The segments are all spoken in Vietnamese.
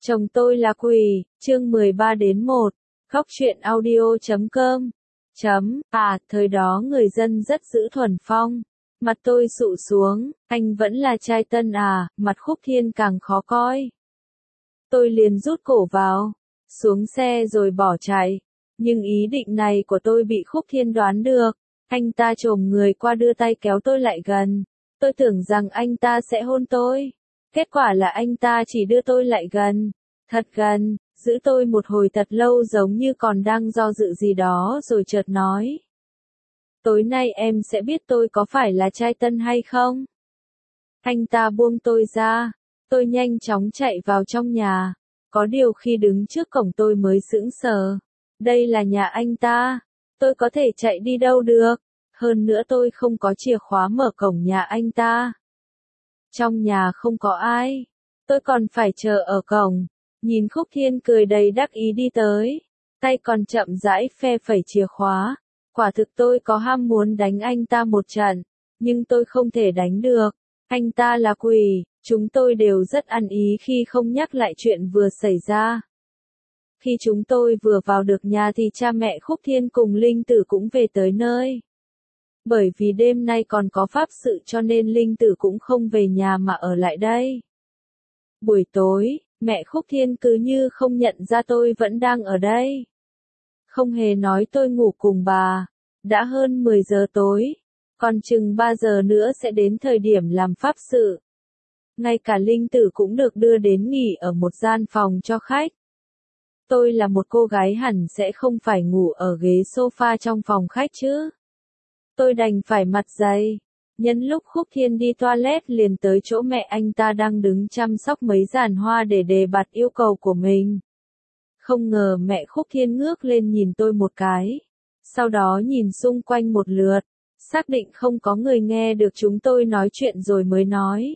Chồng tôi là quỷ, chương 13-1, khóc chuyện audio.com. Thời đó người dân rất giữ thuần phong. Mặt tôi sụ xuống, anh vẫn là trai tân à, mặt Khúc Thiên càng khó coi. Tôi liền rút cổ vào, xuống xe rồi bỏ chạy. Nhưng ý định này của tôi bị Khúc Thiên đoán được. Anh ta chồm người qua đưa tay kéo tôi lại gần. Tôi tưởng rằng anh ta sẽ hôn tôi. Kết quả là anh ta chỉ đưa tôi lại gần. Thật gần, giữ tôi một hồi thật lâu giống như còn đang do dự gì đó rồi chợt nói. Tối nay em sẽ biết tôi có phải là trai tân hay không? Anh ta buông tôi ra. Tôi nhanh chóng chạy vào trong nhà. Có điều khi đứng trước cổng tôi mới sững sờ. Đây là nhà anh ta. Tôi có thể chạy đi đâu được. Hơn nữa tôi không có chìa khóa mở cổng nhà anh ta. Trong nhà không có ai. Tôi còn phải chờ ở cổng. Nhìn Khúc Thiên cười đầy đắc ý đi tới. Tay còn chậm rãi phe phẩy chìa khóa. Quả thực tôi có ham muốn đánh anh ta một trận. Nhưng tôi không thể đánh được. Anh ta là quỷ. Chúng tôi đều rất ăn ý khi không nhắc lại chuyện vừa xảy ra. Khi chúng tôi vừa vào được nhà thì cha mẹ Khúc Thiên cùng Linh Tử cũng về tới nơi. Bởi vì đêm nay còn có pháp sự cho nên Linh Tử cũng không về nhà mà ở lại đây. Buổi tối, mẹ Khúc Thiên cứ như không nhận ra tôi vẫn đang ở đây. Không hề nói tôi ngủ cùng bà. Đã hơn 10 giờ tối. Còn chừng 3 giờ nữa sẽ đến thời điểm làm pháp sự. Ngay cả Linh Tử cũng được đưa đến nghỉ ở một gian phòng cho khách. Tôi là một cô gái hẳn sẽ không phải ngủ ở ghế sofa trong phòng khách chứ. Tôi đành phải mặt dày. Nhân lúc Khúc Thiên đi toilet liền tới chỗ mẹ anh ta đang đứng chăm sóc mấy giàn hoa để đề bạt yêu cầu của mình. Không ngờ mẹ Khúc Thiên ngước lên nhìn tôi một cái. Sau đó nhìn xung quanh một lượt. Xác định không có người nghe được chúng tôi nói chuyện rồi mới nói.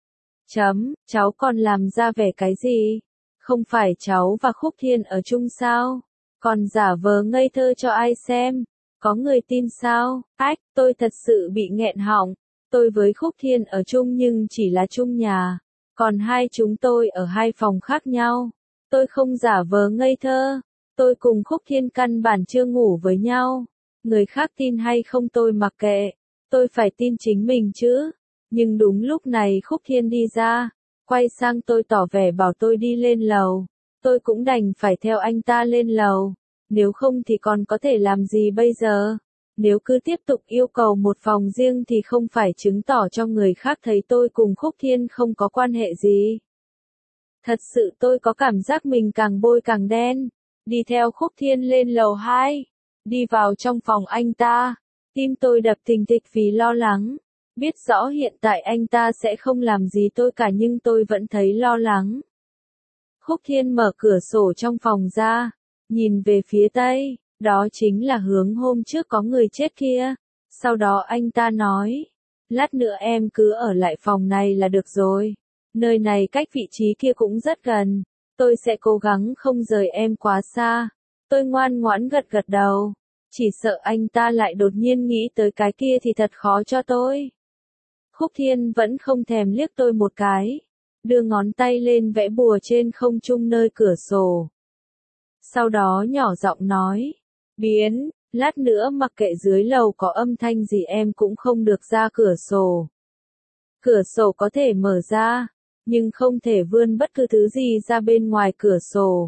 Cháu còn làm ra vẻ cái gì? Không phải cháu và Khúc Thiên ở chung sao? Còn giả vờ ngây thơ cho ai xem? Có người tin sao? Tôi thật sự bị nghẹn họng. Tôi với Khúc Thiên ở chung nhưng chỉ là chung nhà. Còn hai chúng tôi ở hai phòng khác nhau. Tôi không giả vờ ngây thơ. Tôi cùng Khúc Thiên căn bản chưa ngủ với nhau. Người khác tin hay không tôi mặc kệ. Tôi phải tin chính mình chứ. Nhưng đúng lúc này Khúc Thiên đi ra. Quay sang tôi tỏ vẻ bảo tôi đi lên lầu. Tôi cũng đành phải theo anh ta lên lầu. Nếu không thì còn có thể làm gì bây giờ? Nếu cứ tiếp tục yêu cầu một phòng riêng thì không phải chứng tỏ cho người khác thấy tôi cùng Khúc Thiên không có quan hệ gì. Thật sự tôi có cảm giác mình càng bôi càng đen. Đi theo Khúc Thiên lên lầu 2. Đi vào trong phòng anh ta. Tim tôi đập thình thịch vì lo lắng. Biết rõ hiện tại anh ta sẽ không làm gì tôi cả nhưng tôi vẫn thấy lo lắng. Khúc Thiên mở cửa sổ trong phòng ra. Nhìn về phía tây. Đó chính là hướng hôm trước có người chết kia. Sau đó anh ta nói. Lát nữa em cứ ở lại phòng này là được rồi. Nơi này cách vị trí kia cũng rất gần. Tôi sẽ cố gắng không rời em quá xa. Tôi ngoan ngoãn gật gật đầu. Chỉ sợ anh ta lại đột nhiên nghĩ tới cái kia thì thật khó cho tôi. Khúc Thiên vẫn không thèm liếc tôi một cái. Đưa ngón tay lên vẽ bùa trên không trung nơi cửa sổ. Sau đó nhỏ giọng nói. Biến, lát nữa mặc kệ dưới lầu có âm thanh gì em cũng không được ra cửa sổ. Cửa sổ có thể mở ra, nhưng không thể vươn bất cứ thứ gì ra bên ngoài cửa sổ.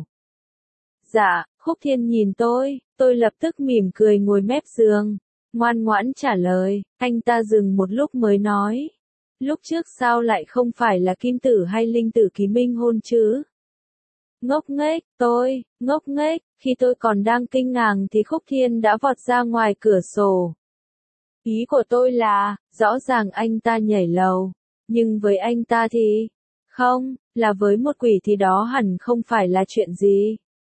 Dạ, Khúc Thiên nhìn tôi lập tức mỉm cười ngồi mép giường, ngoan ngoãn trả lời. Anh ta dừng một lúc mới nói. Lúc trước sao lại không phải là Kim Tử hay Linh Tử ký minh hôn chứ? Ngốc nghếch, khi tôi còn đang kinh ngạc thì Khúc Thiên đã vọt ra ngoài cửa sổ. Ý của tôi là, rõ ràng anh ta nhảy lầu, nhưng với anh ta thì, không, là với một quỷ thì đó hẳn không phải là chuyện gì.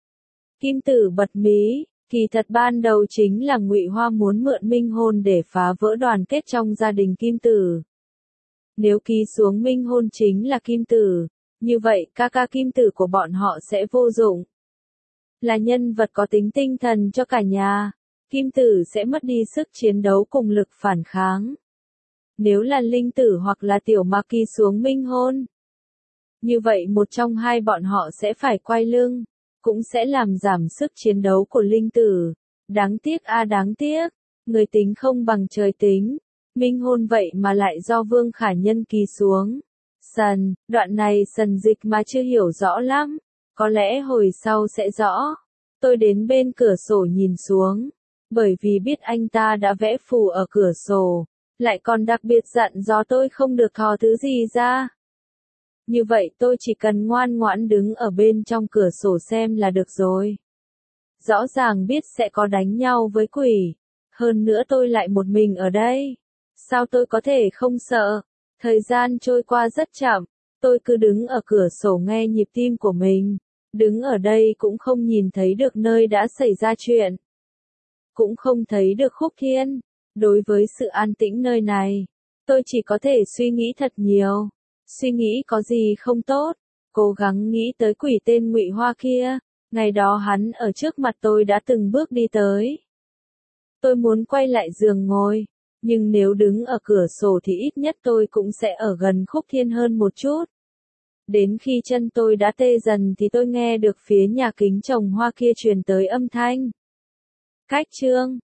Kim Tử bật mí, kỳ thật ban đầu chính là Ngụy Hoa muốn mượn minh hôn để phá vỡ đoàn kết trong gia đình Kim Tử. Nếu ký xuống minh hôn chính là Kim Tử, như vậy ca ca Kim Tử của bọn họ sẽ vô dụng. Là nhân vật có tính tinh thần cho cả nhà, Kim Tử sẽ mất đi sức chiến đấu cùng lực phản kháng. Nếu là Linh Tử hoặc là Tiểu Mạc ký xuống minh hôn, Như vậy một trong hai bọn họ sẽ phải quay lưng, cũng sẽ làm giảm sức chiến đấu của linh tử. Đáng tiếc đáng tiếc, người tính không bằng trời tính. Minh hôn vậy mà lại do Vương Khả Nhân ký xuống. Đoạn này Sần dịch mà chưa hiểu rõ lắm, có lẽ hồi sau sẽ rõ. Tôi đến bên cửa sổ nhìn xuống, bởi vì biết anh ta đã vẽ phù ở cửa sổ, lại còn đặc biệt dặn dò tôi không được thò thứ gì ra. Như vậy tôi chỉ cần ngoan ngoãn đứng ở bên trong cửa sổ xem là được rồi. Rõ ràng biết sẽ có đánh nhau với quỷ, hơn nữa tôi lại một mình ở đây. Sao tôi có thể không sợ? Thời gian trôi qua rất chậm, tôi cứ đứng ở cửa sổ nghe nhịp tim của mình. Đứng ở đây cũng không nhìn thấy được nơi đã xảy ra chuyện. Cũng không thấy được Khúc Thiên. Đối với sự an tĩnh nơi này, tôi chỉ có thể suy nghĩ thật nhiều. Suy nghĩ có gì không tốt, cố gắng nghĩ tới quỷ tên Ngụy Hoa kia. Ngày đó hắn ở trước mặt tôi đã từng bước đi tới. Tôi muốn quay lại giường ngồi, nhưng nếu đứng ở cửa sổ thì ít nhất tôi cũng sẽ ở gần Khúc Thiên hơn một chút. Đến khi chân tôi đã tê dần thì tôi nghe được phía nhà kính trồng hoa kia truyền tới âm thanh. Cách chương